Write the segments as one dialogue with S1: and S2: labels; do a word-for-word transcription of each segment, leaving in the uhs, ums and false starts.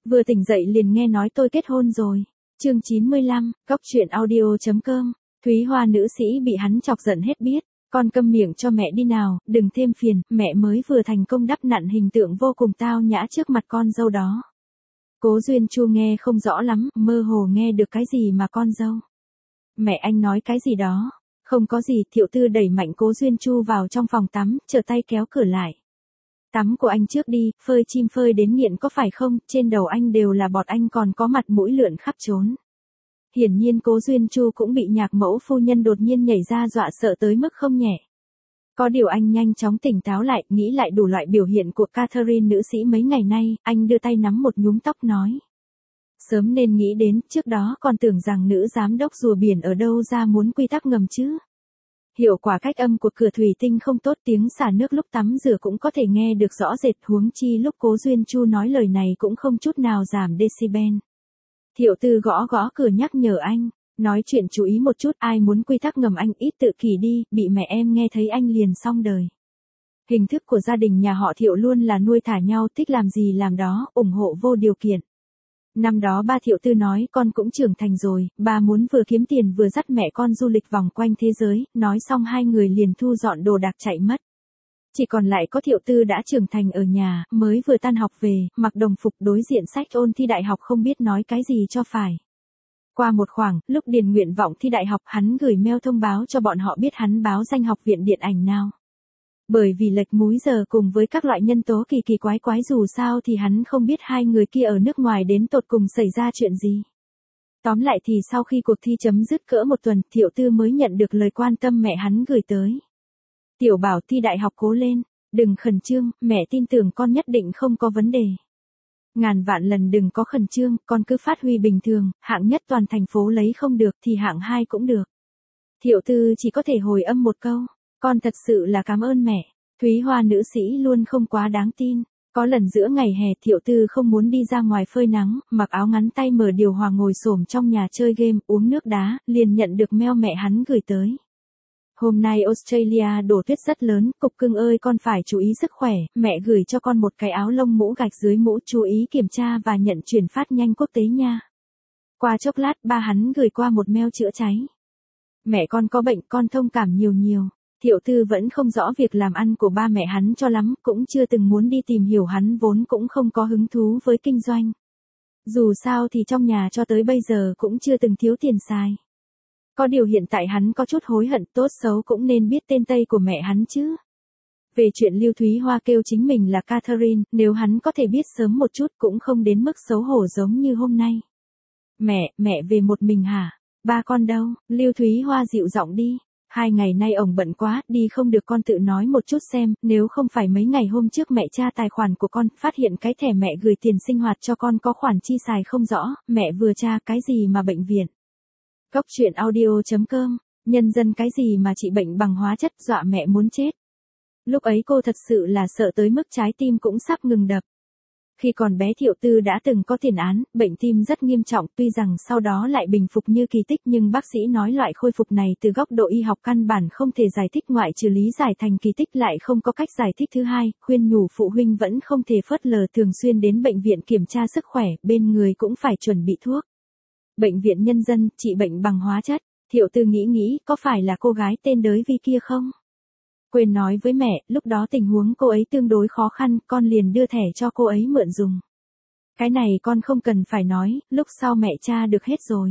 S1: Vừa tỉnh dậy liền nghe nói tôi kết hôn rồi. Chương chín mươi lăm, Cóc truyện audio.com. Thúy Hoa nữ sĩ bị hắn chọc giận hết biết. Con câm miệng cho mẹ đi nào, đừng thêm phiền, mẹ mới vừa thành công đắp nặn hình tượng vô cùng tao nhã trước mặt con dâu đó. Cố Duyên Chu nghe không rõ lắm, mơ hồ nghe được cái gì mà con dâu. Mẹ anh nói cái gì đó. Không có gì, Thiệu Tư đẩy mạnh Cố Duyên Chu vào trong phòng tắm, trở tay kéo cửa lại. Tắm của anh trước đi, phơi chim phơi đến nghiện có phải không, trên đầu anh đều là bọt, anh còn có mặt mũi lượn khắp trốn. Hiển nhiên Cố Duyên Chu cũng bị nhạc mẫu phu nhân đột nhiên nhảy ra dọa sợ tới mức không nhẹ. Có điều anh nhanh chóng tỉnh táo lại, nghĩ lại đủ loại biểu hiện của Catherine nữ sĩ mấy ngày nay, anh đưa tay nắm một nhúm tóc nói. Sớm nên nghĩ đến, trước đó còn tưởng rằng nữ giám đốc rùa biển ở đâu ra muốn quy tắc ngầm chứ. Hiệu quả cách âm của cửa thủy tinh không tốt, tiếng xả nước lúc tắm rửa cũng có thể nghe được rõ rệt, huống chi lúc Cố Duyên Chu nói lời này cũng không chút nào giảm decibel. Thiệu Tư gõ gõ cửa nhắc nhở anh, nói chuyện chú ý một chút, ai muốn quy tắc ngầm anh ít tự kỷ đi, bị mẹ em nghe thấy anh liền xong đời. Hình thức của gia đình nhà họ Thiệu luôn là nuôi thả nhau, thích làm gì làm đó, ủng hộ vô điều kiện. Năm đó ba Thiệu Tư nói con cũng trưởng thành rồi, ba muốn vừa kiếm tiền vừa dắt mẹ con du lịch vòng quanh thế giới, nói xong hai người liền thu dọn đồ đạc chạy mất. Chỉ còn lại có Thiệu Tư đã trưởng thành ở nhà, mới vừa tan học về, mặc đồng phục đối diện sách ôn thi đại học không biết nói cái gì cho phải. Qua một khoảng, lúc điền nguyện vọng thi đại học hắn gửi mail thông báo cho bọn họ biết hắn báo danh học viện điện ảnh nào. Bởi vì lệch múi giờ cùng với các loại nhân tố kỳ kỳ quái quái dù sao thì hắn không biết hai người kia ở nước ngoài đến tột cùng xảy ra chuyện gì. Tóm lại thì sau khi cuộc thi chấm dứt cỡ một tuần, Thiệu Tư mới nhận được lời quan tâm mẹ hắn gửi tới. Tiểu Bảo thi đại học cố lên, đừng khẩn trương, mẹ tin tưởng con nhất định không có vấn đề. Ngàn vạn lần đừng có khẩn trương, con cứ phát huy bình thường, hạng nhất toàn thành phố lấy không được thì hạng hai cũng được. Thiệu Tư chỉ có thể hồi âm một câu. Con thật sự là cảm ơn mẹ. Thúy Hoa nữ sĩ luôn không quá đáng tin. Có lần giữa ngày hè Thiệu Tư không muốn đi ra ngoài phơi nắng, mặc áo ngắn tay mở điều hòa ngồi xổm trong nhà chơi game, uống nước đá, liền nhận được mail mẹ hắn gửi tới. Hôm nay Australia đổ tuyết rất lớn, cục cưng ơi con phải chú ý sức khỏe, mẹ gửi cho con một cái áo lông mũ gạch dưới mũ, chú ý kiểm tra và nhận chuyển phát nhanh quốc tế nha. Qua chốc lát ba hắn gửi qua một mail chữa cháy. Mẹ con có bệnh, con thông cảm nhiều nhiều. Thiệu Tư vẫn không rõ việc làm ăn của ba mẹ hắn cho lắm, cũng chưa từng muốn đi tìm hiểu, hắn vốn cũng không có hứng thú với kinh doanh. Dù sao thì trong nhà cho tới bây giờ cũng chưa từng thiếu tiền xài. Có điều hiện tại hắn có chút hối hận, tốt xấu cũng nên biết tên Tây của mẹ hắn chứ. Về chuyện Lưu Thúy Hoa kêu chính mình là Catherine, nếu hắn có thể biết sớm một chút cũng không đến mức xấu hổ giống như hôm nay. Mẹ, mẹ về một mình hả? Ba con đâu? Lưu Thúy Hoa dịu giọng đi. Hai ngày nay ổng bận quá, đi không được, con tự nói một chút xem, nếu không phải mấy ngày hôm trước mẹ tra tài khoản của con, phát hiện cái thẻ mẹ gửi tiền sinh hoạt cho con có khoản chi xài không rõ, mẹ vừa tra cái gì mà bệnh viện. Cóc truyện audio.com, nhân dân cái gì mà trị bệnh bằng hóa chất, dọa mẹ muốn chết. Lúc ấy cô thật sự là sợ tới mức trái tim cũng sắp ngừng đập. Khi còn bé Thiệu Tư đã từng có tiền án, bệnh tim rất nghiêm trọng, tuy rằng sau đó lại bình phục như kỳ tích nhưng bác sĩ nói loại khôi phục này từ góc độ y học căn bản không thể giải thích, ngoại trừ lý giải thành kỳ tích lại không có cách giải thích thứ hai, khuyên nhủ phụ huynh vẫn không thể phớt lờ, thường xuyên đến bệnh viện kiểm tra sức khỏe, bên người cũng phải chuẩn bị thuốc. Bệnh viện nhân dân, trị bệnh bằng hóa chất, Thiệu Tư nghĩ nghĩ, có phải là cô gái tên Đới Vi kia không? Quên nói với mẹ, lúc đó tình huống cô ấy tương đối khó khăn, con liền đưa thẻ cho cô ấy mượn dùng. Cái này con không cần phải nói, lúc sau mẹ tra được hết rồi.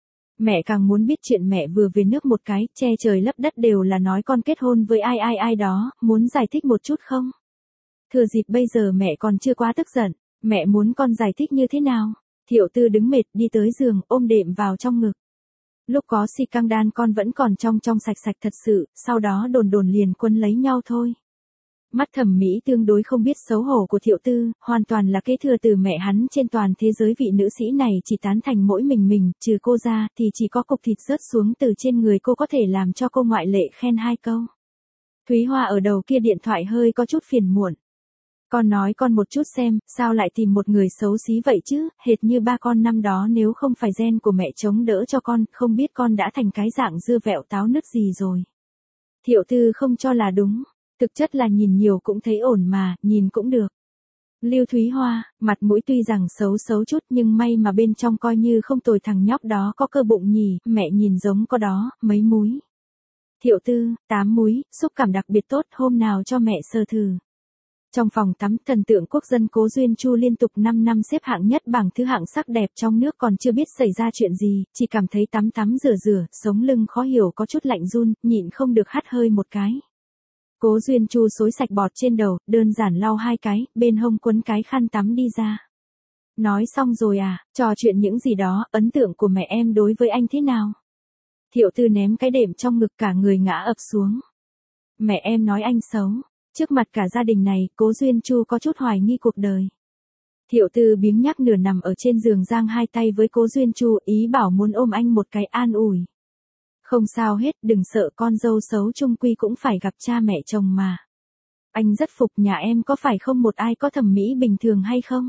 S1: Mẹ càng muốn biết chuyện mẹ vừa về nước một cái, che trời lấp đất đều là nói con kết hôn với ai ai ai đó, muốn giải thích một chút không? Thừa dịp bây giờ mẹ còn chưa quá tức giận, mẹ muốn con giải thích như thế nào? Thiệu Tư đứng mệt đi tới giường, ôm đệm vào trong ngực. Lúc có si căng đan con vẫn còn trong trong sạch sạch thật sự, sau đó đồn đồn liền quấn lấy nhau thôi. Mắt thẩm mỹ tương đối không biết xấu hổ của Thiệu Tư, hoàn toàn là kế thừa từ mẹ hắn, trên toàn thế giới vị nữ sĩ này chỉ tán thành mỗi mình mình, trừ cô ra thì chỉ có cục thịt rớt xuống từ trên người cô có thể làm cho cô ngoại lệ khen hai câu. Thúy Hoa ở đầu kia điện thoại hơi có chút phiền muộn. Con nói con một chút xem, sao lại tìm một người xấu xí vậy chứ, hệt như ba con năm đó, nếu không phải gen của mẹ chống đỡ cho con, không biết con đã thành cái dạng dưa vẹo táo nứt gì rồi. Thiệu Tư không cho là đúng, thực chất là nhìn nhiều cũng thấy ổn mà, nhìn cũng được. Lưu Thúy Hoa, mặt mũi tuy rằng xấu xấu chút nhưng may mà bên trong coi như không tồi, thằng nhóc đó có cơ bụng nhỉ, mẹ nhìn giống có đó, mấy múi. Thiệu Tư, tám múi, xúc cảm đặc biệt tốt, hôm nào cho mẹ sờ thử. Trong phòng tắm, thần tượng quốc dân Cố Duyên Chu liên tục năm năm xếp hạng nhất bảng thứ hạng sắc đẹp trong nước, còn chưa biết xảy ra chuyện gì, chỉ cảm thấy tắm tắm rửa rửa, sống lưng khó hiểu có chút lạnh run, nhịn không được hắt hơi một cái. Cố Duyên Chu xối sạch bọt trên đầu, đơn giản lau hai cái, bên hông quấn cái khăn tắm đi ra. Nói xong rồi à, trò chuyện những gì đó, ấn tượng của mẹ em đối với anh thế nào? Thiệu Tư ném cái đệm trong ngực, cả người ngã ập xuống. Mẹ em nói anh xấu. Trước mặt cả gia đình này, Cố Duyên Chu có chút hoài nghi cuộc đời. Thiệu Tư biếng nhác nửa nằm ở trên giường giang hai tay với Cố Duyên Chu, ý bảo muốn ôm anh một cái an ủi. Không sao hết, đừng sợ, con dâu xấu chung quy cũng phải gặp cha mẹ chồng mà. Anh rất phục nhà em, có phải không một ai có thẩm mỹ bình thường hay không?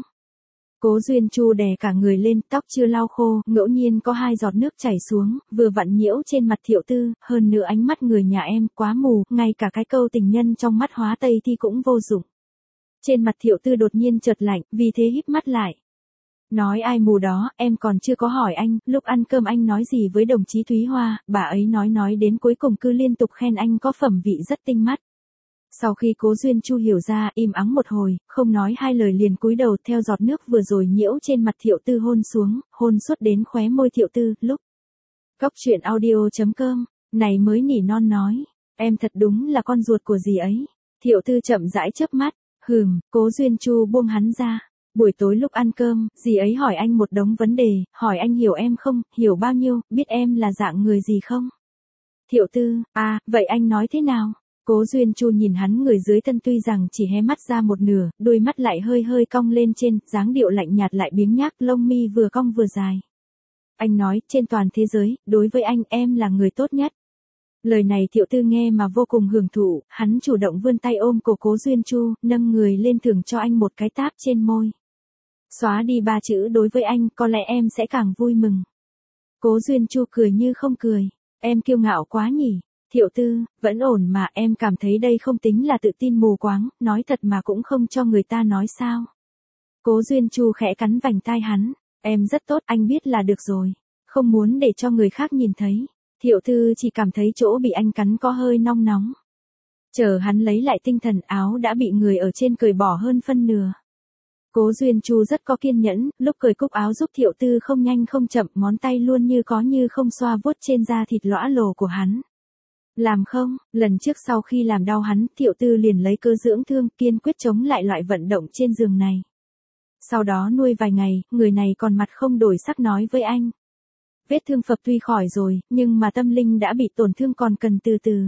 S1: Cố Duyên Chu đè cả người lên, tóc chưa lau khô, ngẫu nhiên có hai giọt nước chảy xuống, vừa vặn nhiễu trên mặt Thiệu Tư, hơn nữa ánh mắt người nhà em quá mù, ngay cả cái câu tình nhân trong mắt hóa tây thì cũng vô dụng. Trên mặt Thiệu Tư đột nhiên chợt lạnh, vì thế híp mắt lại. Nói ai mù đó, em còn chưa có hỏi anh, lúc ăn cơm anh nói gì với đồng chí Thúy Hoa, bà ấy nói nói đến cuối cùng cứ liên tục khen anh có phẩm vị rất tinh mắt. Sau khi Cố Duyên Chu hiểu ra, im ắng một hồi, không nói hai lời liền cúi đầu theo giọt nước vừa rồi nhiễu trên mặt Thiệu Tư hôn xuống, hôn suốt đến khóe môi Thiệu Tư, lúc. Cóc truyện audio chấm com, này mới nỉ non nói, em thật đúng là con ruột của dì ấy. Thiệu Tư chậm rãi chớp mắt, hừm, Cố Duyên Chu buông hắn ra. Buổi tối lúc ăn cơm, dì ấy hỏi anh một đống vấn đề, hỏi anh hiểu em không, hiểu bao nhiêu, biết em là dạng người gì không? Thiệu Tư, à, vậy anh nói thế nào? Cố Duyên Chu nhìn hắn người dưới thân tuy rằng chỉ hé mắt ra một nửa, đôi mắt lại hơi hơi cong lên trên, dáng điệu lạnh nhạt lại biếng nhác, lông mi vừa cong vừa dài. Anh nói, trên toàn thế giới, đối với anh em là người tốt nhất. Lời này Thiệu Tư nghe mà vô cùng hưởng thụ, hắn chủ động vươn tay ôm cổ Cố Duyên Chu, nâng người lên thưởng cho anh một cái táp trên môi. Xóa đi ba chữ đối với anh, có lẽ em sẽ càng vui mừng. Cố Duyên Chu cười như không cười, em kiêu ngạo quá nhỉ. Thiệu Tư, vẫn ổn mà, em cảm thấy đây không tính là tự tin mù quáng, nói thật mà cũng không cho người ta nói sao. Cố Duyên Chu khẽ cắn vành tai hắn, em rất tốt, anh biết là được rồi, không muốn để cho người khác nhìn thấy. Thiệu Tư chỉ cảm thấy chỗ bị anh cắn có hơi nong nóng. Chờ hắn lấy lại tinh thần, áo đã bị người ở trên cởi bỏ hơn phân nửa. Cố Duyên Chu rất có kiên nhẫn, lúc cởi cúc áo giúp Thiệu Tư không nhanh không chậm, ngón tay luôn như có như không xoa vuốt trên da thịt lõa lồ của hắn. Làm không, lần trước sau khi làm đau hắn, Thiệu Tư liền lấy cơ dưỡng thương, kiên quyết chống lại loại vận động trên giường này. Sau đó nuôi vài ngày, người này còn mặt không đổi sắc nói với anh. Vết thương phập tuy khỏi rồi, nhưng mà tâm linh đã bị tổn thương còn cần từ từ.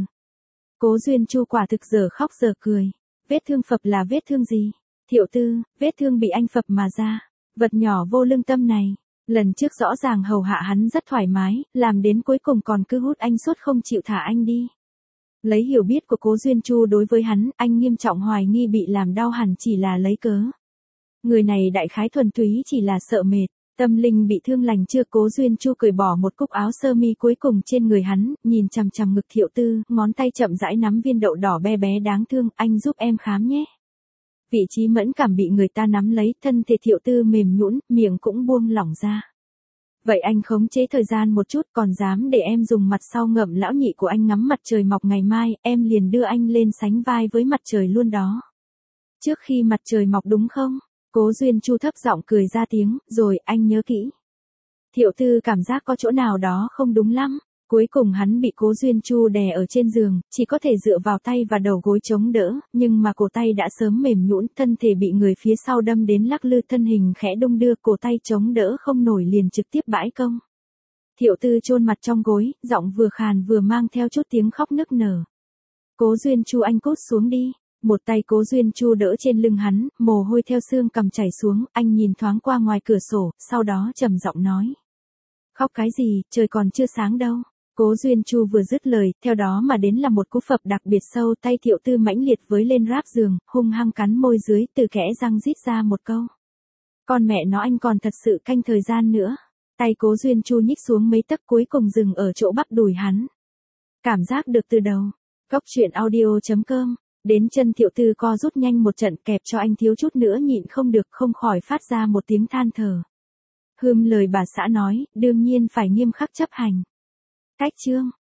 S1: Cố Duyên Chu quả thực giờ khóc giờ cười. Vết thương phập là vết thương gì? Thiệu Tư, vết thương bị anh phập mà ra. Vật nhỏ vô lương tâm này. Lần trước rõ ràng hầu hạ hắn rất thoải mái, làm đến cuối cùng còn cứ hút anh suốt không chịu thả anh đi. Lấy hiểu biết của Cố Duyên Chu đối với hắn, anh nghiêm trọng hoài nghi bị làm đau hẳn chỉ là lấy cớ. Người này đại khái thuần túy chỉ là sợ mệt, tâm linh bị thương lành chưa. Cố Duyên Chu cởi bỏ một cúc áo sơ mi cuối cùng trên người hắn, nhìn chằm chằm ngực Thiệu Tư, ngón tay chậm rãi nắm viên đậu đỏ bé bé đáng thương, anh giúp em khám nhé. Vị trí mẫn cảm bị người ta nắm lấy, thân thể Thiệu Tư mềm nhũn, miệng cũng buông lỏng ra. Vậy anh khống chế thời gian một chút, còn dám để em dùng mặt sau ngậm lão nhị của anh ngắm mặt trời mọc ngày mai, em liền đưa anh lên sánh vai với mặt trời luôn đó. Trước khi mặt trời mọc đúng không? Cố Duyên Chu thấp giọng cười ra tiếng, rồi anh nhớ kỹ. Thiệu Tư cảm giác có chỗ nào đó không đúng lắm. Cuối cùng hắn bị Cố Duyên Chu đè ở trên giường, chỉ có thể dựa vào tay và đầu gối chống đỡ, nhưng mà cổ tay đã sớm mềm nhũn, thân thể bị người phía sau đâm đến lắc lư, thân hình khẽ đung đưa, cổ tay chống đỡ không nổi liền trực tiếp bãi công. Thiệu Tư chôn mặt trong gối, giọng vừa khàn vừa mang theo chút tiếng khóc nức nở. Cố Duyên Chu, anh cút xuống đi. Một tay Cố Duyên Chu đỡ trên lưng hắn, mồ hôi theo xương cằm chảy xuống, anh nhìn thoáng qua ngoài cửa sổ, sau đó trầm giọng nói. Khóc cái gì, trời còn chưa sáng đâu. Cố Duyên Chu vừa dứt lời, theo đó mà đến là một cú phập đặc biệt sâu, tay Thiệu Tư mãnh liệt với lên ráp giường, hung hăng cắn môi dưới, từ kẽ răng rít ra một câu. Con mẹ nó, anh còn thật sự canh thời gian nữa. Tay Cố Duyên Chu nhích xuống mấy tấc, cuối cùng dừng ở chỗ bắp đùi hắn. Cảm giác được từ đầu. Cóc truyện audio chấm com Đến chân Thiệu Tư co rút nhanh một trận kẹp cho anh thiếu chút nữa nhịn không được không khỏi phát ra một tiếng than thở. Hừm lời bà xã nói, đương nhiên phải nghiêm khắc chấp hành. Cách chương